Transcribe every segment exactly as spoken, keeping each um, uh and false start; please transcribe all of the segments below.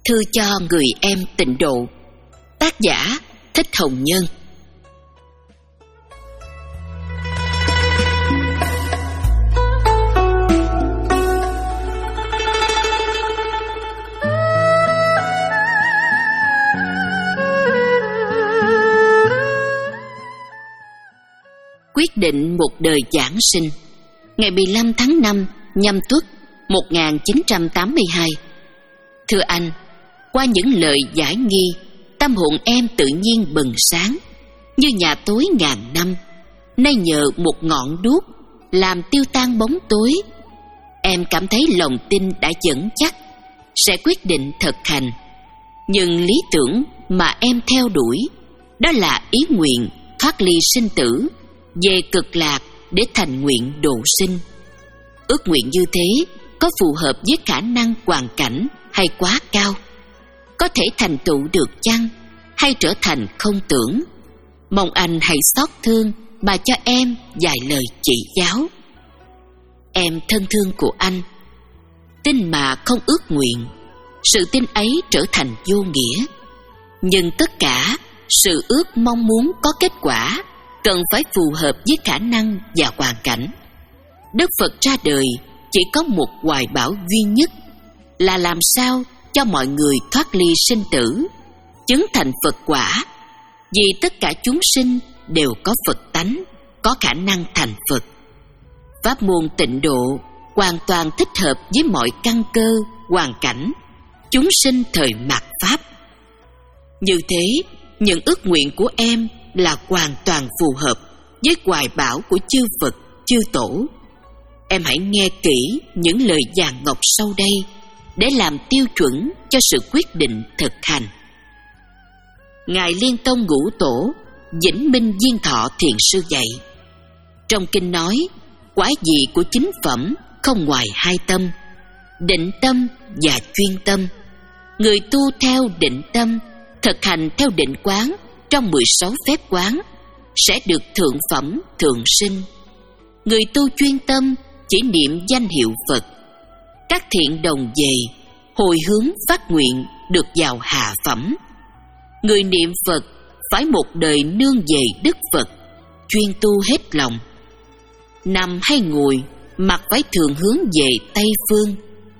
Thư cho người em tịnh độ. Tác giả Thích Hồng Nhân. Quyết định một đời giảng sinh. Ngày mười lăm tháng năm Nhâm Tuất một nghìn chín trăm tám mươi hai. Thưa anh, qua những lời giải nghi, tâm hồn em tự nhiên bừng sáng như nhà tối ngàn năm. Nay nhờ một ngọn đuốc làm tiêu tan bóng tối, em cảm thấy lòng tin đã vững chắc, sẽ quyết định thực hành. Nhưng lý tưởng mà em theo đuổi, đó là ý nguyện thoát ly sinh tử, về cực lạc để thành nguyện độ sinh. Ước nguyện như thế có phù hợp với khả năng hoàn cảnh hay quá cao? Có thể thành tựu được chăng, hay trở thành không tưởng? Mong anh hãy xót thương mà cho em vài lời chỉ giáo. Em thân thương của anh, tin mà không ước nguyện, sự tin ấy trở thành vô nghĩa. Nhưng tất cả sự ước mong muốn có kết quả cần phải phù hợp với khả năng và hoàn cảnh. Đức Phật ra đời chỉ có một hoài bão duy nhất, là làm sao cho mọi người thoát ly sinh tử, chứng thành Phật quả. Vì tất cả chúng sinh đều có Phật tánh, có khả năng thành Phật. Pháp môn tịnh độ hoàn toàn thích hợp với mọi căn cơ, hoàn cảnh, chúng sinh thời mạt Pháp. Như thế, những ước nguyện của em là hoàn toàn phù hợp với hoài bão của chư Phật, chư Tổ. Em hãy nghe kỹ những lời vàng ngọc sau đây để làm tiêu chuẩn cho sự quyết định thực hành. Ngài Liên Tông Ngũ Tổ Vĩnh Minh Viên Thọ Thiền Sư dạy, trong kinh nói, quả vị của chính phẩm không ngoài hai tâm, định tâm và chuyên tâm. Người tu theo định tâm, thực hành theo định quán trong mười sáu phép quán, sẽ được thượng phẩm thường sinh. Người tu chuyên tâm chỉ niệm danh hiệu Phật, các thiện đồng về, hồi hướng phát nguyện được vào hạ phẩm. Người niệm Phật phải một đời nương về Đức Phật, chuyên tu hết lòng. Nằm hay ngồi, mặt phải thường hướng về Tây Phương.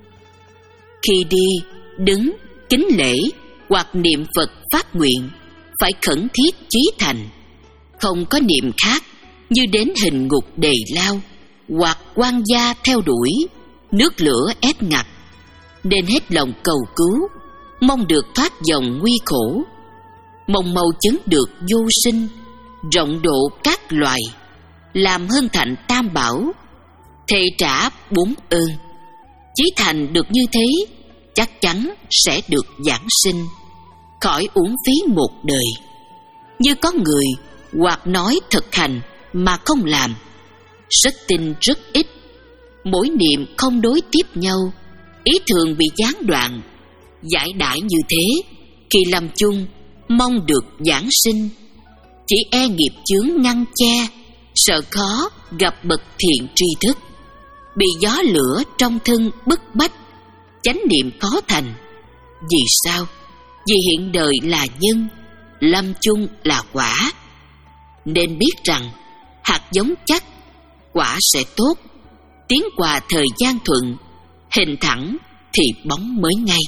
Khi đi, đứng, kính lễ hoặc niệm Phật phát nguyện, phải khẩn thiết chí thành, không có niệm khác như đến hình ngục đầy lao, hoặc quan gia theo đuổi, nước lửa ép ngặt, nên hết lòng cầu cứu, mong được thoát dòng nguy khổ, mong mau chứng được vô sinh, rộng độ các loài, làm hân thạnh tam bảo, thệ trả bốn ơn. Chí thành được như thế, chắc chắn sẽ được giảng sinh, khỏi uổng phí một đời. Như có người hoặc nói thực hành mà không làm, rất tin rất ít, mỗi niệm không đối tiếp nhau, ý thường bị gián đoạn. Giải đãi như thế, khi lâm chung mong được giảng sinh, chỉ e nghiệp chướng ngăn che, sợ khó gặp bậc thiện tri thức, bị gió lửa trong thân bức bách, chánh niệm khó thành. Vì sao? Vì hiện đời là nhân, lâm chung là quả. Nên biết rằng hạt giống chắc, quả sẽ tốt. Tiến qua thời gian thuận, hình thẳng thì bóng mới ngay.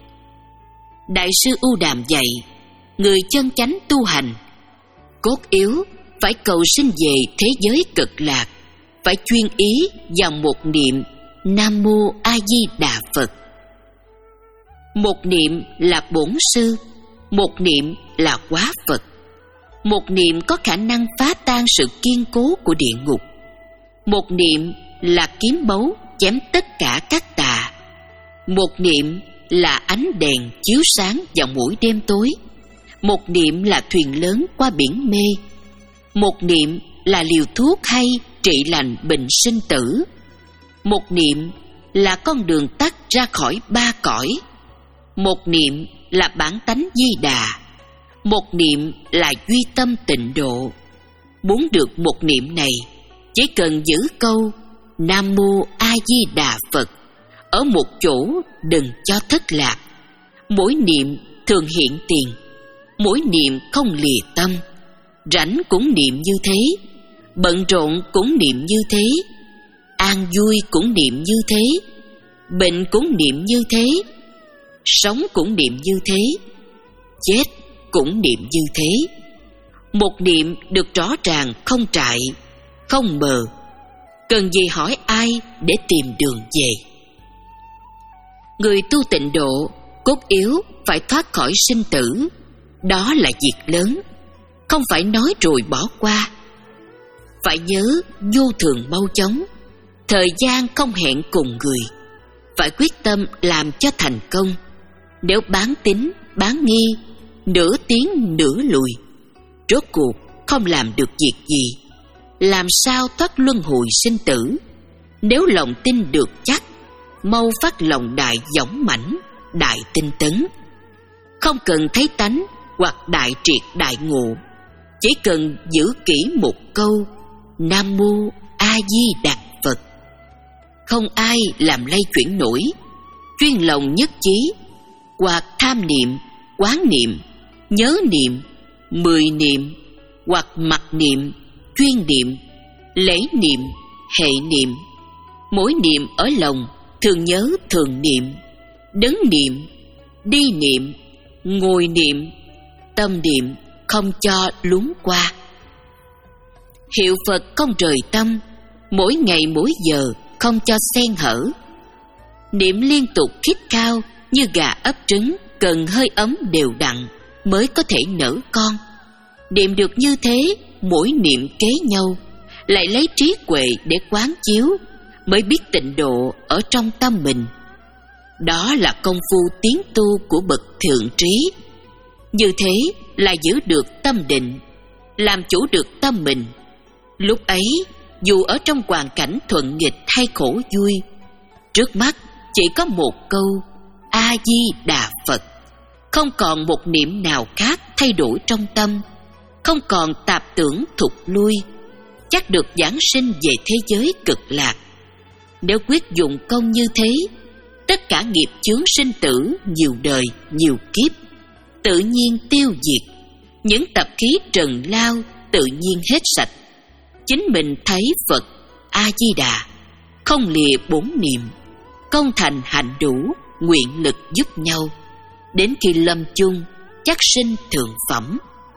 Đại sư U Đàm dạy, người chân chánh tu hành, cốt yếu phải cầu sinh về thế giới cực lạc, phải chuyên ý vào một niệm Nam Mô A Di Đà Phật. Một niệm là bổn sư, một niệm là quá Phật. Một niệm có khả năng phá tan sự kiên cố của địa ngục. Một niệm là kiếm báu chém tất cả các tà. Một niệm là ánh đèn chiếu sáng vào mỗi đêm tối. Một niệm là thuyền lớn qua biển mê. Một niệm là liều thuốc hay trị lành bệnh sinh tử. Một niệm là con đường tắt ra khỏi ba cõi. Một niệm là bản tánh Di Đà. Một niệm là duy tâm tịnh độ. Muốn được một niệm này, chỉ cần giữ câu Nam Mô A Di Đà Phật ở một chỗ, đừng cho thất lạc. mỗi niệm thường hiện tiền, mỗi niệm không lìa tâm. Rảnh cũng niệm như thế, bận rộn cũng niệm như thế, an vui cũng niệm như thế, bệnh cũng niệm như thế, sống cũng niệm như thế, chết cũng niệm như thế. Một niệm được rõ ràng, không trại, không mờ. Cần gì hỏi ai để tìm đường về. Người tu tịnh độ, cốt yếu phải thoát khỏi sinh tử. Đó là việc lớn, không phải nói rồi bỏ qua. Phải nhớ vô thường mau chóng, thời gian không hẹn cùng người. Phải quyết tâm làm cho thành công. Nếu bán tín, bán nghi, nửa tiến nửa lùi, rốt cuộc không làm được việc gì. Làm sao thoát luân hồi sinh tử? Nếu lòng tin được chắc, mau phát lòng đại dõng mãnh, đại tinh tấn. Không cần thấy tánh hoặc đại triệt đại ngộ, chỉ cần giữ kỹ một câu Nam Mô A Di Đà Phật. Không ai làm lay chuyển nổi. Chuyên lòng nhất chí, hoặc tham niệm, quán niệm, nhớ niệm, mười niệm, hoặc mặc niệm, chuyên niệm, lễ niệm, hệ niệm. Mỗi niệm ở lòng, thường nhớ thường niệm, đứng niệm, đi niệm, ngồi niệm, tâm niệm, không cho lún qua. Hiệu Phật không rời tâm, mỗi ngày mỗi giờ không cho xen hở. Niệm liên tục khít cao như gà ấp trứng, cần hơi ấm đều đặn mới có thể nở con. Niệm được như thế, mỗi niệm kế nhau, lại lấy trí huệ để quán chiếu, mới biết tịnh độ ở trong tâm mình. Đó là công phu tiến tu của bậc thượng trí. Như thế là giữ được tâm định, làm chủ được tâm mình. Lúc ấy, dù ở trong hoàn cảnh thuận nghịch hay khổ vui, trước mắt chỉ có một câu A Di Đà Phật. Không còn một niệm nào khác thay đổi trong tâm, không còn tạp tưởng thụt lui, chắc được giảng sinh về thế giới cực lạc. Nếu quyết dụng công như thế, tất cả nghiệp chướng sinh tử nhiều đời nhiều kiếp tự nhiên tiêu diệt, những tập khí trần lao tự nhiên hết sạch. Chính mình thấy Phật A Di Đà, không lìa bốn niệm, công thành hạnh đủ, nguyện lực giúp nhau, đến khi lâm chung chắc sinh thượng phẩm.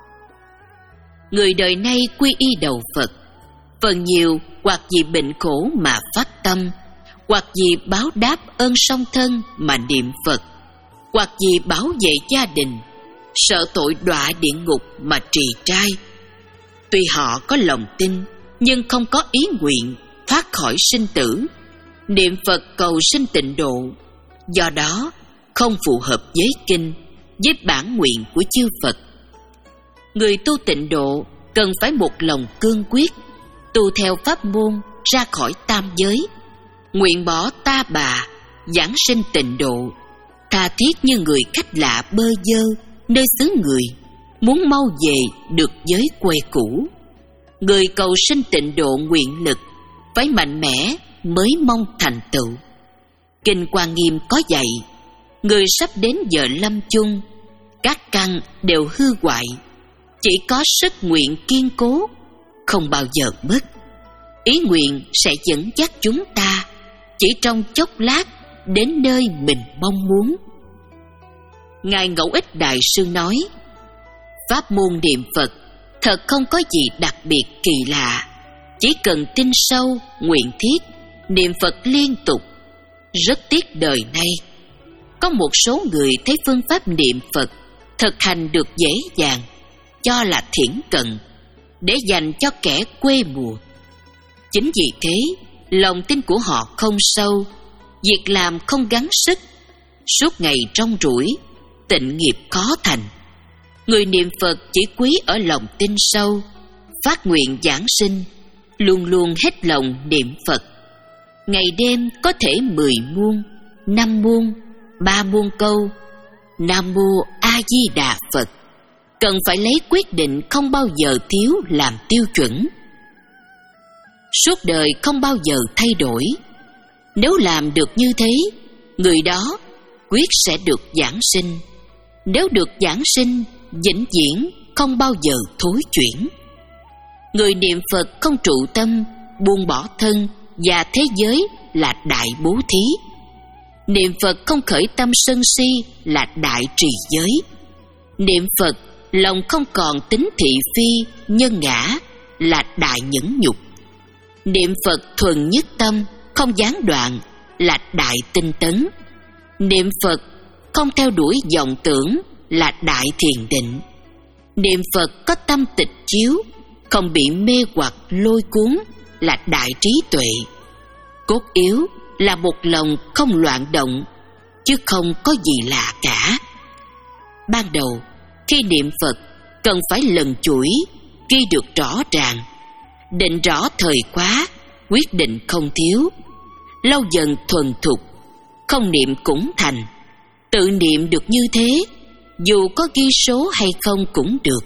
Người đời nay quy y đầu Phật, phần nhiều hoặc vì bệnh khổ mà phát tâm, hoặc vì báo đáp ơn song thân mà niệm Phật, hoặc vì bảo vệ gia đình, sợ tội đọa địa ngục mà trì trai. Tuy họ có lòng tin, nhưng không có ý nguyện thoát khỏi sinh tử, niệm Phật cầu sinh tịnh độ. Do đó không phù hợp với kinh, với bản nguyện của chư Phật. Người tu tịnh độ cần phải một lòng cương quyết, tu theo pháp môn ra khỏi tam giới, nguyện bỏ ta bà, giảng sinh tịnh độ, tha thiết như người khách lạ bơ vơ nơi xứ người, muốn mau về được giới quê cũ. Người cầu sinh tịnh độ nguyện lực phải mạnh mẽ mới mong thành tựu. Kinh Quan Nghiêm có dạy, người sắp đến giờ lâm chung, các căn đều hư hoại, chỉ có sức nguyện kiên cố, không bao giờ mất. Ý nguyện sẽ dẫn dắt chúng ta chỉ trong chốc lát đến nơi mình mong muốn. Ngài Ngẫu Ích Đại Sư nói, pháp môn niệm Phật thật không có gì đặc biệt kỳ lạ, chỉ cần tin sâu, nguyện thiết, niệm Phật liên tục. Rất tiếc đời nay, có một số người thấy phương pháp niệm Phật thực hành được dễ dàng, cho là thiển cận, để dành cho kẻ quê mùa. Chính vì thế, lòng tin của họ không sâu, việc làm không gắng sức, suốt ngày rong ruổi, tịnh nghiệp khó thành. Người niệm Phật chỉ quý ở lòng tin sâu, phát nguyện giảng sinh, luôn luôn hết lòng niệm Phật. Ngày đêm có thể mười muôn, năm muôn, ba muôn câu Nam Mô A Di Đà Phật. Cần phải lấy quyết định không bao giờ thiếu làm tiêu chuẩn, suốt đời không bao giờ thay đổi. Nếu làm được như thế, người đó quyết sẽ được giảng sinh. Nếu được giảng sinh, vĩnh viễn không bao giờ thối chuyển. Người niệm Phật không trụ tâm, buông bỏ thân và thế giới là đại bố thí. Niệm Phật không khởi tâm sân si là đại trì giới. Niệm Phật lòng không còn tính thị phi, nhân ngã là đại nhẫn nhục. Niệm Phật thuần nhất tâm, không gián đoạn là đại tinh tấn. Niệm Phật không theo đuổi vọng tưởng là đại thiền định. Niệm Phật có tâm tịch chiếu, không bị mê hoặc lôi cuốn là đại trí tuệ. Cốt yếu là một lòng không loạn động, chứ không có gì lạ cả. Ban đầu khi niệm Phật cần phải lần chuỗi, ghi được rõ ràng, định rõ thời khóa, quyết định không thiếu. Lâu dần thuần thục, không niệm cũng thành. Tự niệm được như thế, dù có ghi số hay không cũng được.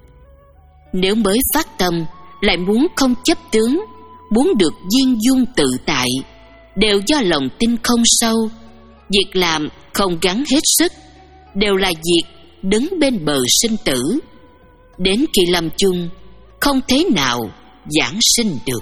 Nếu mới phát tâm lại muốn không chấp tướng, muốn được viên dung tự tại, đều do lòng tin không sâu. Việc làm không gắng hết sức, đều là việc đứng bên bờ sinh tử. Đến khi lâm chung, không thế nào giảng sinh được.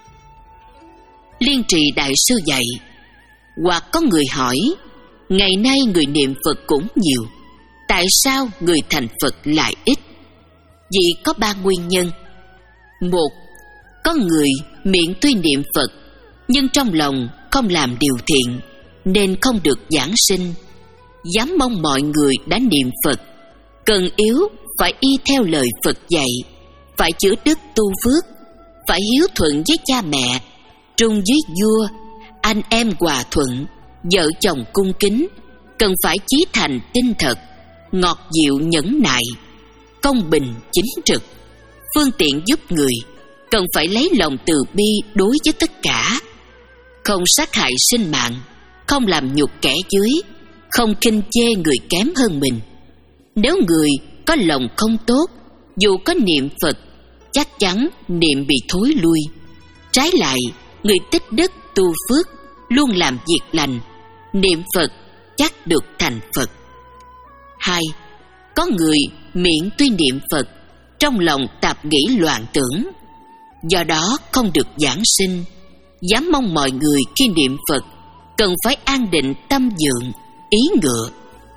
Liên Trì Đại Sư dạy, hoặc có người hỏi, ngày nay người niệm Phật cũng nhiều, tại sao người thành Phật lại ít? Vì có ba nguyên nhân. Một, có người miệng tuy niệm Phật, nhưng trong lòng không làm điều thiện, nên không được giảng sinh. Dám mong mọi người đã niệm Phật, cần yếu phải y theo lời Phật dạy, phải chữa đức tu phước, phải hiếu thuận với cha mẹ, trung với vua, anh em hòa thuận, vợ chồng cung kính, cần phải chí thành tinh thật, ngọt dịu nhẫn nại, công bình chính trực, phương tiện giúp người, cần phải lấy lòng từ bi đối với tất cả, không sát hại sinh mạng, không làm nhục kẻ dưới, không khinh chê người kém hơn mình. Nếu người có lòng không tốt, dù có niệm Phật, chắc chắn niệm bị thối lui. Trái lại, người tích đức tu phước, luôn làm việc lành, niệm Phật chắc được thành Phật. Hai, có người miệng tuy niệm Phật, trong lòng tạp nghĩ loạn tưởng, do đó không được giảng sinh. Dám mong mọi người khi niệm Phật cần phải an định tâm dưỡng, ý ngựa.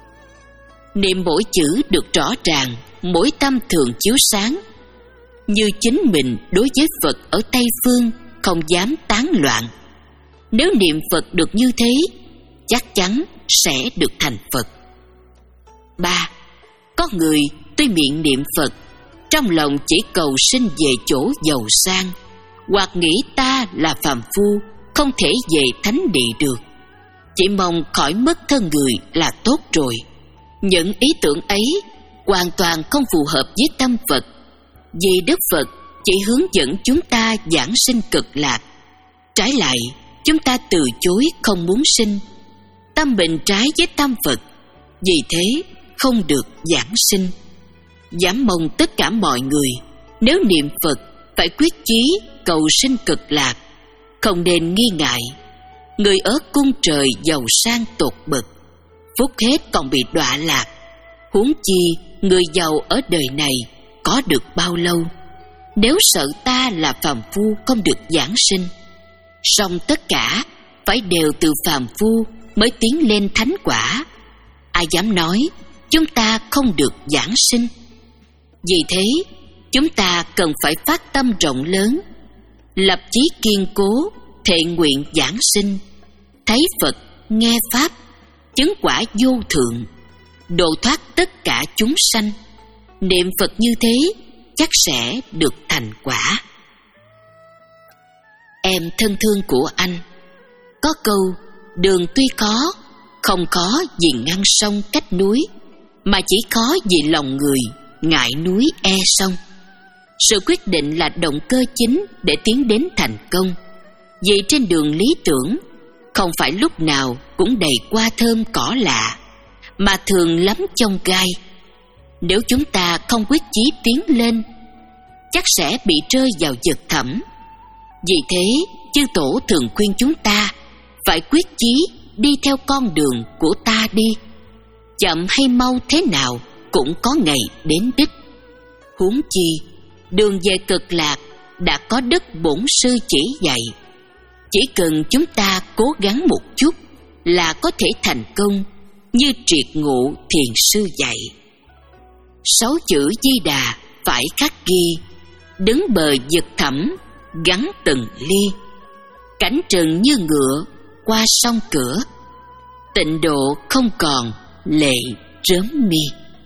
Niệm mỗi chữ được rõ ràng, mỗi tâm thường chiếu sáng, như chính mình đối với Phật ở Tây Phương không dám tán loạn. Nếu niệm Phật được như thế, chắc chắn sẽ được thành Phật. Ba, có người tuy miệng niệm Phật, trong lòng chỉ cầu sinh về chỗ giàu sang, hoặc nghĩ ta là phàm phu, không thể về thánh địa được, chỉ mong khỏi mất thân người là tốt rồi. Những ý tưởng ấy hoàn toàn không phù hợp với tâm Phật, vì Đức Phật chỉ hướng dẫn chúng ta giảng sinh cực lạc. Trái lại, chúng ta từ chối không muốn sinh, tâm bệnh trái với tâm Phật, vì thế không được giảng sinh. Dám mong tất cả mọi người nếu niệm Phật phải quyết chí cầu sinh cực lạc, không nên nghi ngại. Người ở cung trời giàu sang tột bậc, phúc hết còn bị đọa lạc, huống chi người giàu ở đời này có được bao lâu? Nếu sợ ta là phàm phu không được giảng sinh, song tất cả phải đều từ phàm phu mới tiến lên thánh quả. Ai dám nói chúng ta không được giảng sinh? Vì thế, chúng ta cần phải phát tâm rộng lớn, lập chí kiên cố, thệ nguyện giảng sinh, thấy Phật, nghe Pháp, chứng quả vô thượng, độ thoát tất cả chúng sanh. Niệm Phật như thế chắc sẽ được thành quả. Em thân thương của anh, có câu đường tuy khó, không khó vì ngăn sông cách núi, mà chỉ khó vì lòng người ngại núi e sông. Sự quyết định là động cơ chính để tiến đến thành công. Vì trên đường lý tưởng, không phải lúc nào cũng đầy hoa thơm cỏ lạ, mà thường lắm chông gai. Nếu chúng ta không quyết chí tiến lên, chắc sẽ bị rơi vào vực thẳm. Vì thế, chư tổ thường khuyên chúng ta phải quyết chí đi theo con đường của ta đi. Chậm hay mau thế nào cũng có ngày đến đích. Huống chi, đường về cực lạc đã có Đức Bổn Sư chỉ dạy. Chỉ cần chúng ta cố gắng một chút là có thể thành công, như Triệt Ngộ Thiền Sư dạy. Sáu chữ Di Đà phải khắc ghi, đứng bờ vực thẳm, gắn từng ly. Cảnh trần như ngựa, qua sông cửa, tịnh độ không còn lệ rớm mi.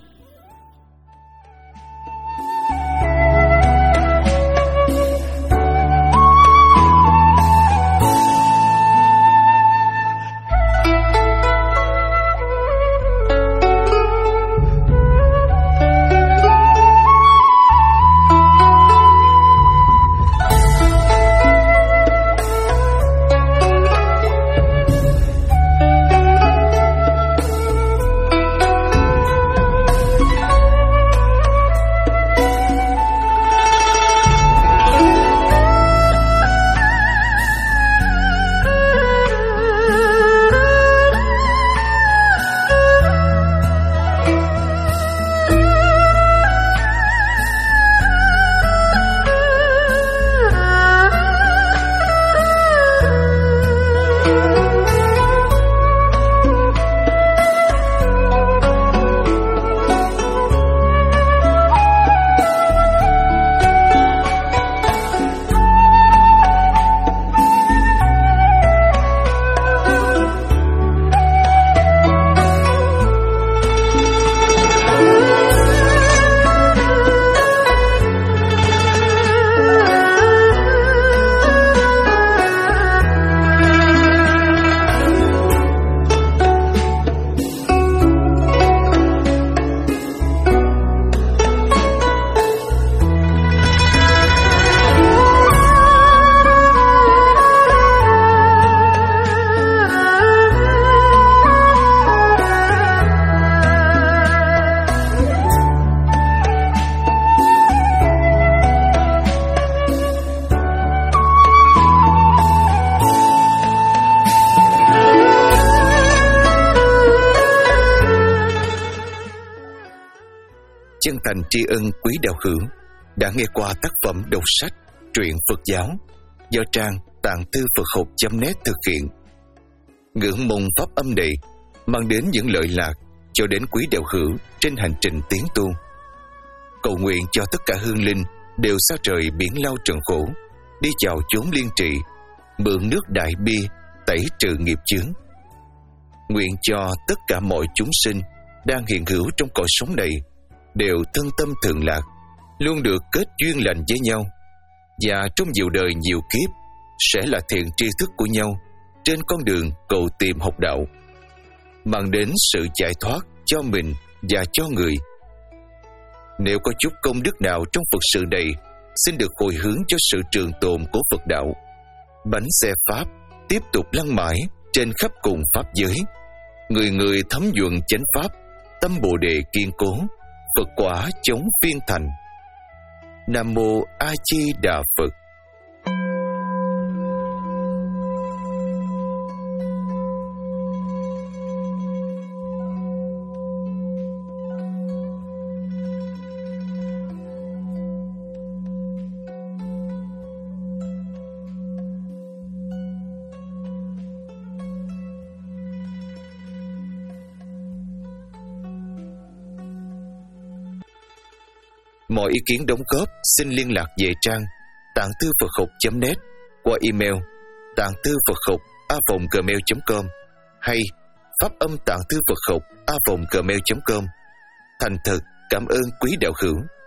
Chân thành tri ân quý đạo hữu đã nghe qua tác phẩm đọc sách truyện Phật giáo do trang tạng thư Phật học chấm net thực hiện. Ngưỡng mong pháp âm này mang đến những lợi lạc cho đến quý đạo hữu trên hành trình tiến tu. Cầu nguyện cho tất cả hương linh đều xa trời biển lao trần khổ, đi vào chốn liên trị, mượn nước đại bi tẩy trừ nghiệp chướng. Nguyện cho tất cả mọi chúng sinh đang hiện hữu trong cõi sống này đều thân tâm thường lạc, luôn được kết duyên lành với nhau, và trong nhiều đời nhiều kiếp sẽ là thiện tri thức của nhau trên con đường cầu tìm học đạo, mang đến sự giải thoát cho mình và cho người. Nếu có chút công đức nào trong Phật sự này, xin được hồi hướng cho sự trường tồn của Phật đạo. Bánh xe Pháp tiếp tục lăn mãi trên khắp cùng Pháp giới, người người thấm nhuần chánh Pháp, tâm Bồ Đề kiên cố, Phật quả chống phiên thành. Nam Mô A Di Đà Phật. Mọi ý kiến đóng góp xin liên lạc về trang tạng thư Phật học chấm net qua email tạng thư Phật học a vòng gmail chấm com hay pháp âm tạng thư Phật học a vòng gmail chấm com. Thành thật cảm ơn quý đạo hữu.